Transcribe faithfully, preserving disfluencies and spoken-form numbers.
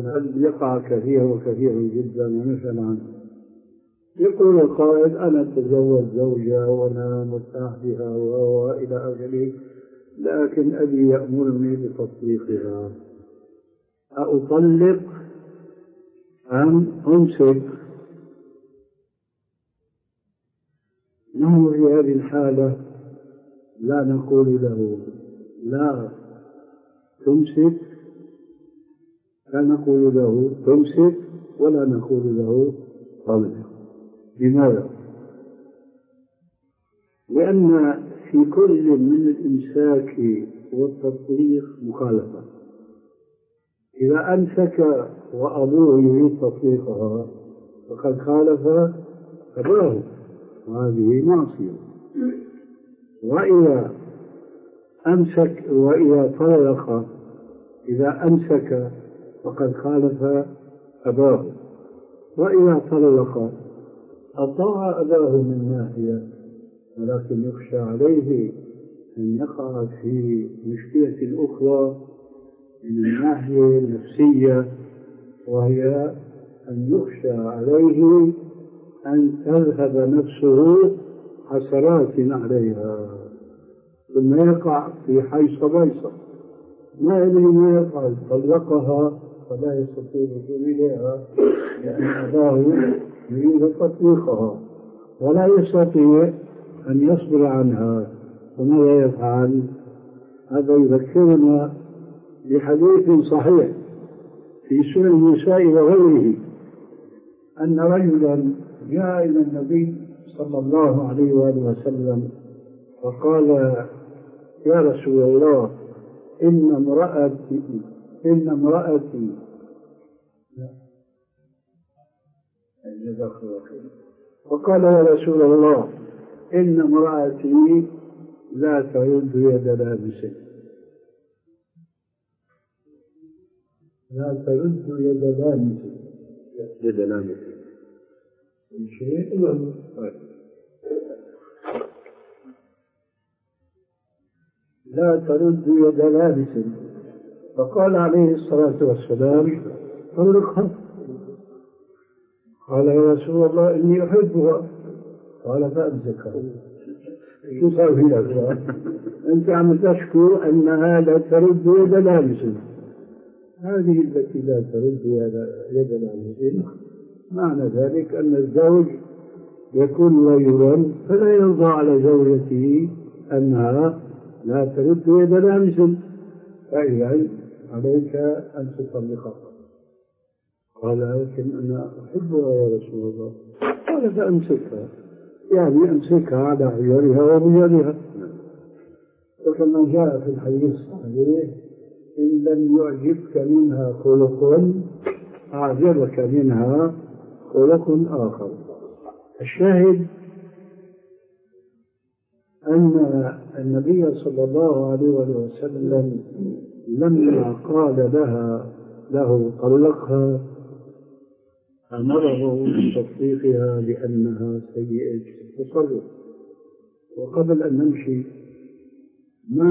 بل يقع كثير وكثير جدا. ومثلا يقول القائد أنا أتزوج زوجة وأنا مرتاح بها وإلى آخره، لكن أبي يأمرني بتطليقها، أطلق أم أمسك؟ نحن في هذه الحالة لا نقول له لا تمسك، لا نقول له تمسك ولا نقول له طلق. لماذا؟ لأن في كل من الإمساك والتطليق مخالفة. إذا أمسك وأبوه يريد تطليقها فقد خالف أباه، وهذه معصية. وإذا أمسك وإذا طلق، إذا أمسك فقد خالف أباه، وإذا طلق أطاع أباه من ناحية، ولكن يخشى عليه أن يقع في مشكلة أخرى من الناحية النفسية، وهي أن يخشى عليه أن تذهب نفسه حسرات عليها ثم يقع في حيص بيصة ما يدري ما يفعل. طلقها فلا يستطيع الوصول إليها لأن أباه يريد تطليقها، ولا يستطيع أن يصبر عنها، وماذا يفعل؟ هذا يذكرنا بحديث صحيح في سنن النساء وغيره أن رجلا جاء إلى النبي صلى الله عليه وآله وسلم فقال يا رسول الله إن امرأتي إن امرأتي فقال يا رسول الله إن امرأتي لا ترد يد لامسه، لا ترد يد لامسه يد لامسه شيء له. لا ترد يد لامسه. فقال عليه الصلاة والسلام طلقها. قال يا رسول الله إني أحبها. قال فأمسكها. شو صار فيها؟ أنت عم تشكو أنها لا ترد يد لامسه، هذه التي لا ترد يد لامسه معنى ذلك أن الزوج يكون غيرا فلا يرضى على زوجته أنها لا ترد يد لامسه، فإذا عليك أن تطلقها. قال لكن أنا أحبها يا رسول الله. قال فأمسكها، يعني أمسكها على عيارها وبيارها. وكما جاء في الحديث الصحيح إن لم يعجبك منها خلق أعجبك منها خلق آخر. الشاهد أن النبي صلى الله عليه وسلم لما قال لها له طلقها أمره بتطليقها لأنها سيئة التصرف. وقبل أن نمشي